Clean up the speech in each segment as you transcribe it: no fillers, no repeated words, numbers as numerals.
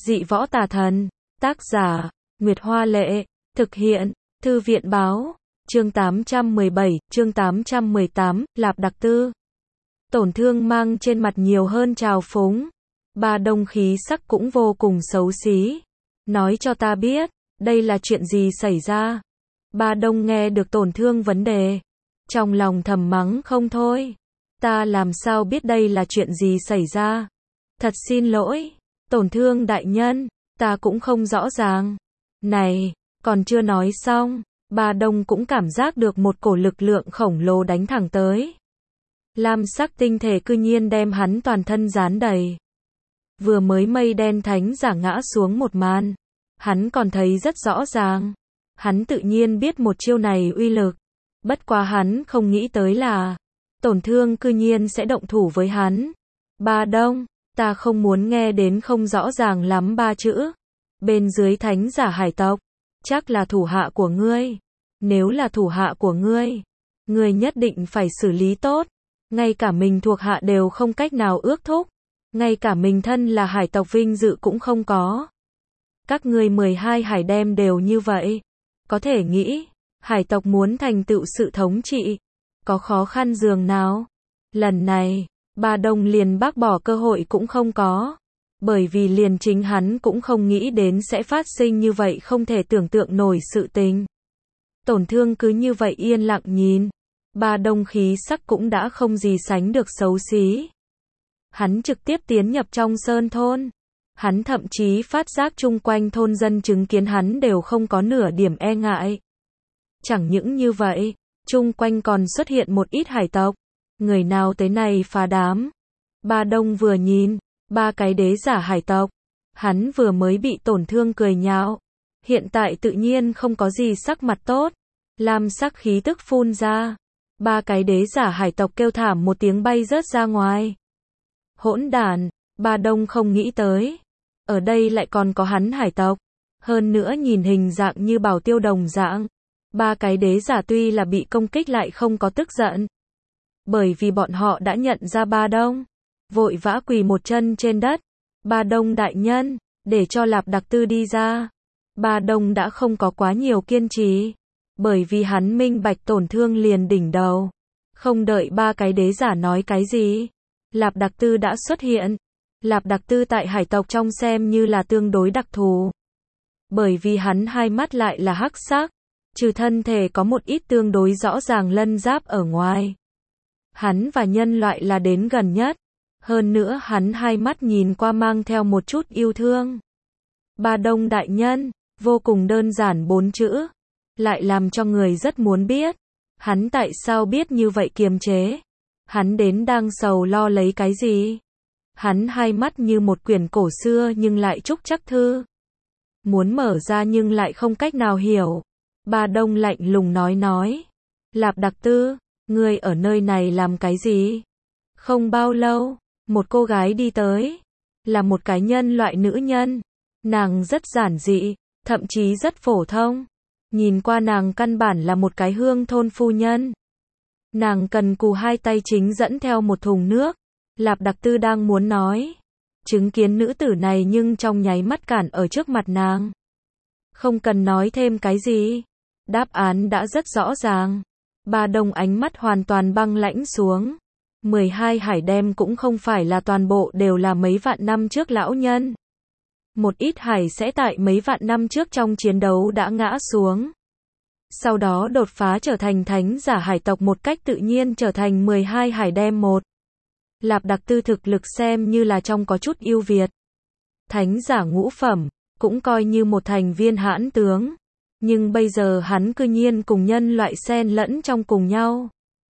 Dị võ tà thần. Tác giả, Nguyệt Hoa Lệ. Thực hiện, Thư viện Báo. Chương 817, chương 818, Lạp Đặc Tư. Tổn thương mang trên mặt nhiều hơn trào phúng. Ba Đông khí sắc cũng vô cùng xấu xí. Nói cho ta biết, đây là chuyện gì xảy ra? Ba Đông nghe được tổn thương vấn đề. Trong lòng thầm mắng không thôi. Ta làm sao biết đây là chuyện gì xảy ra? Thật xin lỗi, tổn thương đại nhân, ta cũng không rõ ràng. Này, còn chưa nói xong, Ba Đông cũng cảm giác được một cổ lực lượng khổng lồ đánh thẳng tới. Lam sắc tinh thể cư nhiên đem hắn toàn thân dán đầy. Vừa mới mây đen thánh giả ngã xuống một màn, hắn còn thấy rất rõ ràng. Hắn tự nhiên biết một chiêu này uy lực. Bất quá hắn không nghĩ tới là tổn thương cư nhiên sẽ động thủ với hắn. Ba Đông, ta không muốn nghe đến không rõ ràng lắm ba chữ. Bên dưới thánh giả hải tộc, chắc là thủ hạ của ngươi. Nếu là thủ hạ của ngươi nhất định phải xử lý tốt. Ngay cả mình thuộc hạ đều không cách nào ước thúc. Ngay cả mình thân là hải tộc vinh dự cũng không có. Các ngươi 12 hải đem đều như vậy. Có thể nghĩ, hải tộc muốn thành tựu sự thống trị, có khó khăn dường nào. Lần này, Ba Đông liền bác bỏ cơ hội cũng không có. Bởi vì liền chính hắn cũng không nghĩ đến sẽ phát sinh như vậy không thể tưởng tượng nổi sự tình. Tổn thương cứ như vậy yên lặng nhìn. Ba Đông khí sắc cũng đã không gì sánh được xấu xí. Hắn trực tiếp tiến nhập trong sơn thôn. Hắn thậm chí phát giác chung quanh thôn dân chứng kiến hắn đều không có nửa điểm e ngại. Chẳng những như vậy, chung quanh còn xuất hiện một ít hải tộc. Người nào tới này phá đám. Ba Đông vừa nhìn, ba cái đế giả hải tộc. Hắn vừa mới bị tổn thương cười nhạo. Hiện tại tự nhiên không có gì sắc mặt tốt. Lam sắc khí tức phun ra. Ba cái đế giả hải tộc kêu thảm một tiếng bay rớt ra ngoài. Hỗn đản, Ba Đông không nghĩ tới. Ở đây lại còn có hắn hải tộc. Hơn nữa nhìn hình dạng như bảo tiêu đồng dạng. Ba cái đế giả tuy là bị công kích lại không có tức giận. Bởi vì bọn họ đã nhận ra Ba Đông. Vội vã quỳ một chân trên đất. Ba Đông đại nhân, để cho Lạp Đặc Tư đi ra. Ba Đông đã không có quá nhiều kiên trì. Bởi vì hắn minh bạch tổn thương liền đỉnh đầu. Không đợi ba cái đế giả nói cái gì. Lạp Đặc Tư đã xuất hiện. Lạp Đặc Tư tại hải tộc trong xem như là tương đối đặc thù. Bởi vì hắn hai mắt lại là hắc sắc. Trừ thân thể có một ít tương đối rõ ràng lân giáp ở ngoài. Hắn và nhân loại là đến gần nhất. Hơn nữa hắn hai mắt nhìn qua mang theo một chút yêu thương. Ba Đông đại nhân, vô cùng đơn giản 4 chữ. Lại làm cho người rất muốn biết. Hắn tại sao biết như vậy kiềm chế? Hắn đến đang sầu lo lấy cái gì? Hắn hai mắt như một quyển cổ xưa nhưng lại trúc chắc thư. Muốn mở ra nhưng lại không cách nào hiểu. Ba Đông lạnh lùng nói. Lạp Đặc Tư, ngươi ở nơi này làm cái gì? Không bao lâu, một cô gái đi tới. Là một cái nhân loại nữ nhân. Nàng rất giản dị, thậm chí rất phổ thông. Nhìn qua nàng căn bản là một cái hương thôn phu nhân. Nàng cần cù hai tay chính dẫn theo một thùng nước. Lạp Đặc Tư đang muốn nói. Chứng kiến nữ tử này nhưng trong nháy mắt cản ở trước mặt nàng. Không cần nói thêm cái gì. Đáp án đã rất rõ ràng. Ba Đông ánh mắt hoàn toàn băng lãnh xuống. 12 hải đem cũng không phải là toàn bộ đều là mấy vạn năm trước lão nhân. Một ít hải sẽ tại mấy vạn năm trước trong chiến đấu đã ngã xuống. Sau đó đột phá trở thành thánh giả hải tộc một cách tự nhiên trở thành 12 hải đem một. Lạp Đặc Tư thực lực xem như là trong có chút ưu việt. Thánh giả ngũ phẩm, cũng coi như một thành viên hãn tướng. Nhưng bây giờ hắn cư nhiên cùng nhân loại xen lẫn trong cùng nhau.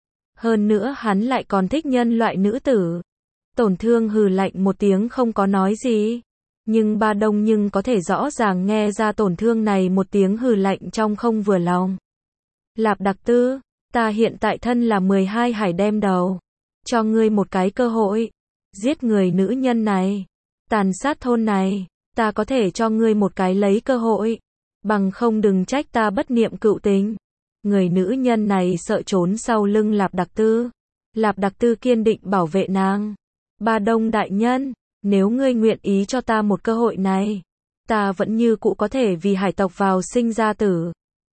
Hơn nữa hắn lại còn thích nhân loại nữ tử. Tổn thương hừ lạnh một tiếng không có nói gì. Nhưng Ba Đông nhưng có thể rõ ràng nghe ra tổn thương này một tiếng hừ lạnh trong không vừa lòng. Lạp Đặc Tư, ta hiện tại thân là 12 hải đem đầu. Cho ngươi một cái cơ hội. Giết người nữ nhân này. Tàn sát thôn này. Ta có thể cho ngươi một cái lấy cơ hội. Bằng không đừng trách ta bất niệm cựu tình. Người nữ nhân này sợ trốn sau lưng Lạp Đặc Tư. Lạp Đặc Tư kiên định bảo vệ nàng. Ba Đông đại nhân, nếu ngươi nguyện ý cho ta một cơ hội này, ta vẫn như cũ có thể vì hải tộc vào sinh ra tử.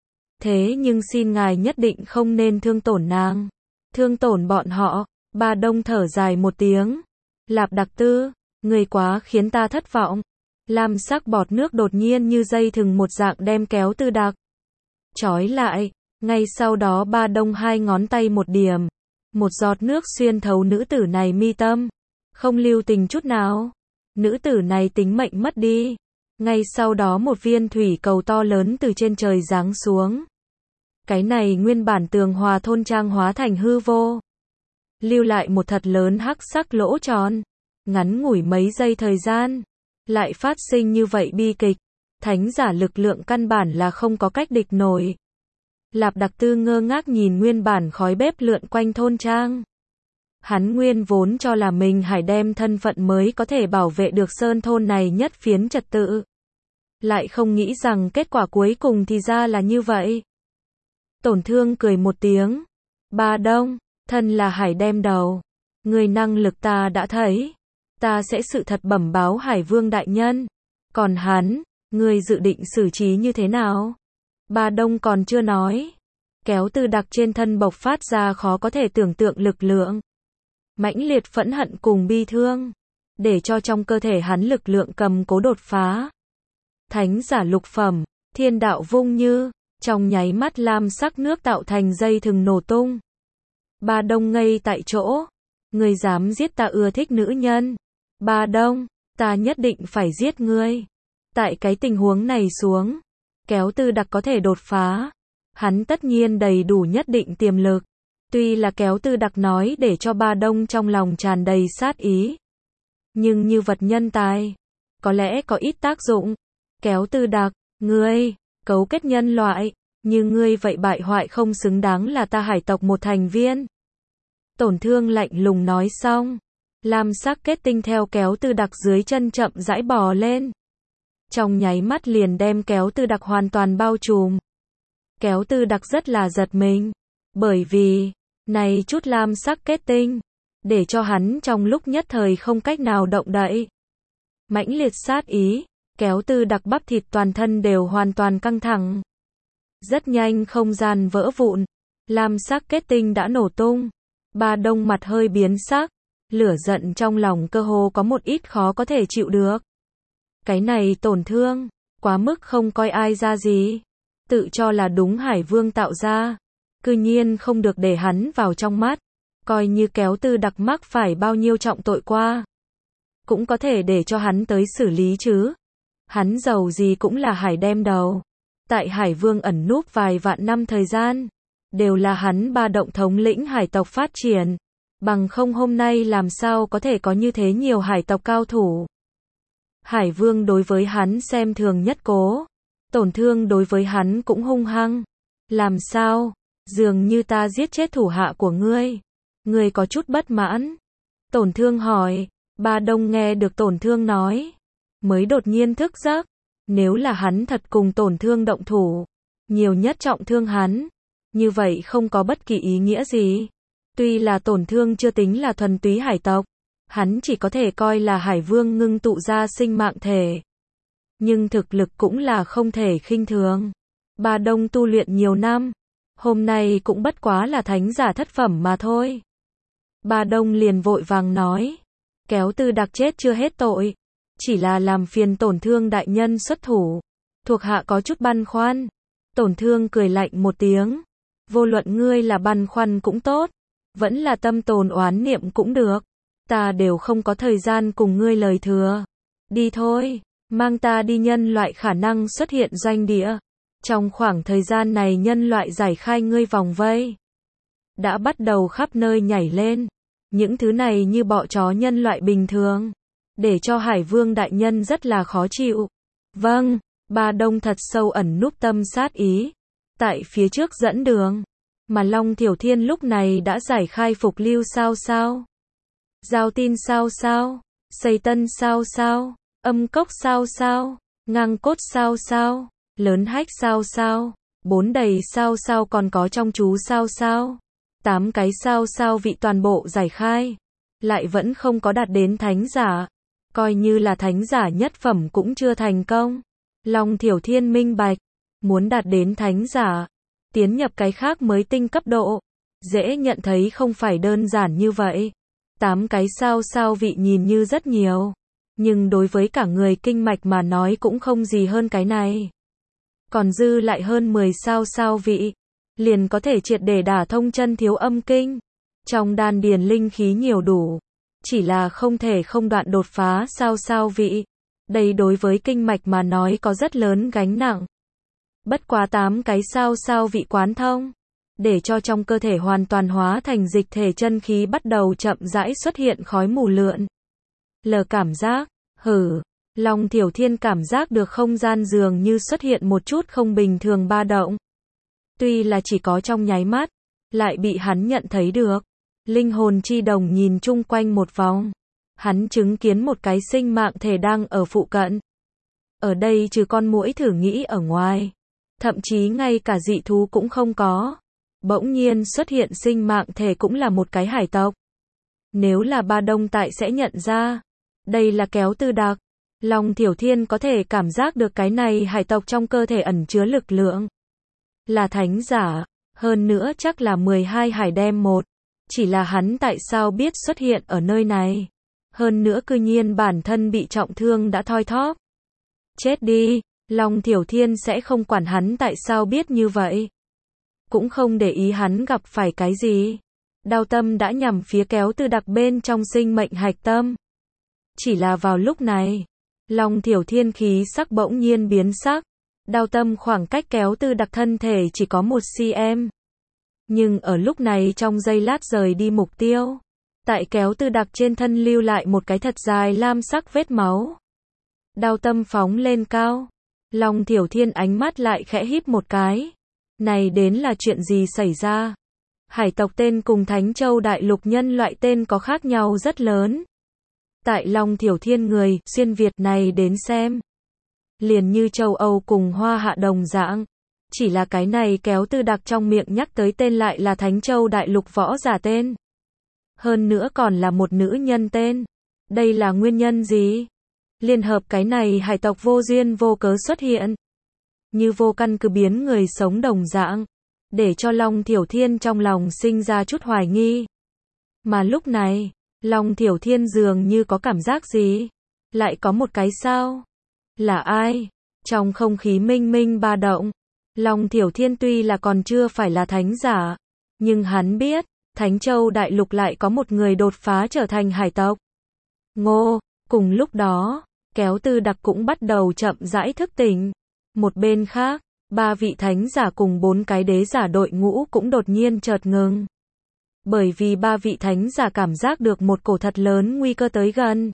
Thế nhưng xin ngài nhất định không nên thương tổn nàng, thương tổn bọn họ. Ba Đông thở dài một tiếng. Lạp Đặc Tư, người quá khiến ta thất vọng. Lam sắc bọt nước đột nhiên như dây thừng một dạng đem Kéo Tư Đặc trói lại. Ngay sau đó Ba Đông hai ngón tay một điểm, một giọt nước xuyên thấu nữ tử này mi tâm, không lưu tình chút nào. Nữ tử này tính mệnh mất đi. Ngay sau đó một viên thủy cầu to lớn từ trên trời giáng xuống. Cái này nguyên bản tường hòa thôn trang hóa thành hư vô, lưu lại một thật lớn hắc sắc lỗ tròn. Ngắn ngủi mấy giây thời gian, lại phát sinh như vậy bi kịch. Thánh giả lực lượng căn bản là không có cách địch nổi. Lạp Đặc Tư ngơ ngác nhìn nguyên bản khói bếp lượn quanh thôn trang. Hắn nguyên vốn cho là mình hải đem thân phận mới có thể bảo vệ được sơn thôn này nhất phiến trật tự. Lại không nghĩ rằng kết quả cuối cùng thì ra là như vậy. Tổn Thương cười một tiếng. Ba Đông, thân là hải đem đầu. Người năng lực ta đã thấy. Ta sẽ sự thật bẩm báo Hải Vương đại nhân. Còn hắn, người dự định xử trí như thế nào? Ba Đông còn chưa nói. Kéo Tư Đặc trên thân bộc phát ra khó có thể tưởng tượng lực lượng. Mãnh liệt phẫn hận cùng bi thương. Để cho trong cơ thể hắn lực lượng cầm cố đột phá. Thánh giả lục phẩm, thiên đạo vung như. Trong nháy mắt lam sắc nước tạo thành dây thừng nổ tung. Ba Đông ngây tại chỗ. Ngươi dám giết ta ưa thích nữ nhân. Ba Đông, ta nhất định phải giết ngươi. Tại cái tình huống này xuống, Kéo Tư Đặc có thể đột phá. Hắn tất nhiên đầy đủ nhất định tiềm lực. Tuy là Kéo Tư Đặc nói để cho Ba Đông trong lòng tràn đầy sát ý. Nhưng như vật nhân tài, có lẽ có ít tác dụng. Kéo Tư Đặc, ngươi, cấu kết nhân loại, như ngươi vậy bại hoại không xứng đáng là ta hải tộc một thành viên. Tổn Thương lạnh lùng nói xong. Lam sắc kết tinh theo Kéo Tư Đặc dưới chân chậm rãi bò lên. Trong nháy mắt liền đem Kéo Tư Đặc hoàn toàn bao trùm. Kéo Tư Đặc rất là giật mình. Bởi vì, này chút lam sắc kết tinh, để cho hắn trong lúc nhất thời không cách nào động đậy. Mãnh liệt sát ý, Kéo Tư Đặc bắp thịt toàn thân đều hoàn toàn căng thẳng. Rất nhanh không gian vỡ vụn. Lam sắc kết tinh đã nổ tung. Ba Đông mặt hơi biến sắc. Lửa giận trong lòng cơ hồ có một ít khó có thể chịu được. Cái này Tổn Thương, quá mức không coi ai ra gì. Tự cho là đúng Hải Vương tạo ra. Cư nhiên không được để hắn vào trong mắt. Coi như Kéo Tư Đặc mắc phải bao nhiêu trọng tội qua. Cũng có thể để cho hắn tới xử lý chứ. Hắn giàu gì cũng là hải đem đầu. Tại Hải Vương ẩn núp vài vạn năm thời gian. Đều là hắn Ba Động thống lĩnh hải tộc phát triển. Bằng không hôm nay làm sao có thể có như thế nhiều hải tộc cao thủ. Hải Vương đối với hắn xem thường nhất cố. Tổn Thương đối với hắn cũng hung hăng. Làm sao? Dường như ta giết chết thủ hạ của ngươi. Ngươi có chút bất mãn. Tổn Thương hỏi. Ba Đông nghe được Tổn Thương nói. Mới đột nhiên thức giấc. Nếu là hắn thật cùng Tổn Thương động thủ. Nhiều nhất trọng thương hắn. Như vậy không có bất kỳ ý nghĩa gì. Tuy là Tổn Thương chưa tính là thuần túy hải tộc. Hắn chỉ có thể coi là Hải Vương ngưng tụ ra sinh mạng thể. Nhưng thực lực cũng là không thể khinh thường. Ba Đông tu luyện nhiều năm. Hôm nay cũng bất quá là thánh giả thất phẩm mà thôi. Ba Đông liền vội vàng nói. Kéo Tư Đặc chết chưa hết tội. Chỉ là làm phiền Tổn Thương đại nhân xuất thủ. Thuộc hạ có chút băn khoăn. Tổn Thương cười lạnh một tiếng. Vô luận ngươi là băn khoăn cũng tốt. Vẫn là tâm tồn oán niệm cũng được. Ta đều không có thời gian cùng ngươi lời thừa. Đi thôi. Mang ta đi nhân loại khả năng xuất hiện doanh địa. Trong khoảng thời gian này nhân loại giải khai ngươi vòng vây. Đã bắt đầu khắp nơi nhảy lên. Những thứ này như bọ chó nhân loại bình thường. Để cho Hải Vương đại nhân rất là khó chịu. Vâng, Ba Đông thật sâu ẩn núp tâm sát ý. Tại phía trước dẫn đường. Mà Long Thiểu Thiên lúc này đã giải khai phục lưu sao sao. Giao tin sao sao. Xây tân sao sao. Âm cốc sao sao. Ngang cốt sao sao. Lớn hách sao sao. Bốn đầy sao sao còn có trong chú sao sao. 8 cái sao sao vị toàn bộ giải khai. Lại vẫn không có đạt đến thánh giả. coi như là thánh giả nhất phẩm cũng chưa thành công. Long Thiểu Thiên minh bạch, muốn đạt đến thánh giả, tiến nhập cái khác mới tinh cấp độ, dễ nhận thấy không phải đơn giản như vậy. 8 cái sao vị nhìn như rất nhiều, nhưng đối với cả người kinh mạch mà nói cũng không gì hơn cái này. Còn dư lại hơn 10 sao vị, liền có thể triệt để đả thông chân thiếu âm kinh. Trong đan điền linh khí nhiều đủ, chỉ là không thể không đoạn đột phá sao vị. Đây đối với kinh mạch mà nói có rất lớn gánh nặng. Bất quá 8 cái sao vị quán thông, để cho trong cơ thể hoàn toàn hóa thành dịch thể, chân khí bắt đầu chậm rãi xuất hiện khói mù lượn. Lờ cảm giác, Long Thiểu Thiên cảm giác được không gian dường như xuất hiện một chút không bình thường ba động. Tuy là chỉ có trong nháy mắt, lại bị hắn nhận thấy được. Linh hồn chi đồng nhìn chung quanh một vòng. Hắn chứng kiến một cái sinh mạng thể đang ở phụ cận. Ở đây trừ con muỗi thử nghĩ ở ngoài, thậm chí ngay cả dị thú cũng không có. Bỗng nhiên xuất hiện sinh mạng thể cũng là một cái hải tộc. Nếu là Ba Đông Tại sẽ nhận ra, đây là Kéo Tư Đặc. Long Thiểu Thiên có thể cảm giác được cái này hải tộc trong cơ thể ẩn chứa lực lượng. Là thánh giả, hơn nữa chắc là 12 hải đem một. Chỉ là hắn tại sao biết xuất hiện ở nơi này? Hơn nữa cư nhiên bản thân bị trọng thương đã thoi thóp. Chết đi, Long Thiểu Thiên sẽ không quản hắn tại sao biết như vậy. Cũng không để ý hắn gặp phải cái gì. Đao tâm đã nhằm phía Kéo Tư Đặc bên trong sinh mệnh hạch tâm. Chỉ là vào lúc này, Long Thiểu Thiên khí sắc bỗng nhiên biến sắc. Đao tâm khoảng cách Kéo Tư Đặc thân thể chỉ có 1 cm. Nhưng ở lúc này trong giây lát rời đi mục tiêu. Tại Kéo Tư Đặc trên thân lưu lại một cái thật dài lam sắc vết máu. Đao tâm phóng lên cao. Long Thiểu Thiên ánh mắt lại khẽ híp một cái. Này đến là chuyện gì xảy ra? Hải tộc tên cùng Thánh Châu Đại Lục nhân loại tên có khác nhau rất lớn. Tại Long Thiểu Thiên người xuyên Việt này đến xem, liền như châu Âu cùng Hoa Hạ đồng dạng. Chỉ là cái này Kéo Tư Đặc trong miệng nhắc tới tên lại là Thánh Châu Đại Lục võ giả tên. Hơn nữa còn là một nữ nhân tên. Đây là nguyên nhân gì? Liên hợp cái này hải tộc vô duyên vô cớ xuất hiện. Như vô căn cứ biến người sống đồng dạng. Để cho Long Thiểu Thiên trong lòng sinh ra chút hoài nghi. Mà lúc này, Long Thiểu Thiên dường như có cảm giác gì? Lại có một cái sao? Là ai? Trong không khí minh minh ba động. Long Thiểu Thiên tuy là còn chưa phải là thánh giả, nhưng hắn biết, Thánh Châu Đại Lục lại có một người đột phá trở thành hải tộc. Ngô, cùng lúc đó, Kéo Tư Đặc cũng bắt đầu chậm rãi thức tỉnh. Một bên khác, 3 vị thánh giả cùng 4 cái đế giả đội ngũ cũng đột nhiên chợt ngừng. Bởi vì 3 vị thánh giả cảm giác được một cổ thật lớn nguy cơ tới gần.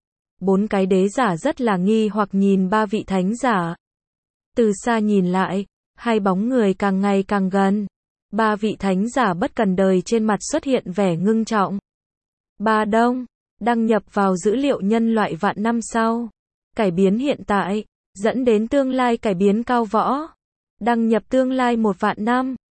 4 cái đế giả rất là nghi hoặc nhìn 3 vị thánh giả. Từ xa nhìn lại, hai bóng người càng ngày càng gần. 3 vị thánh giả bất cần đời trên mặt xuất hiện vẻ ngưng trọng. Ba Đông, đăng nhập vào dữ liệu nhân loại vạn năm sau. Cải biến hiện tại, dẫn đến tương lai cải biến cao võ. Đăng nhập tương lai 1 vạn năm.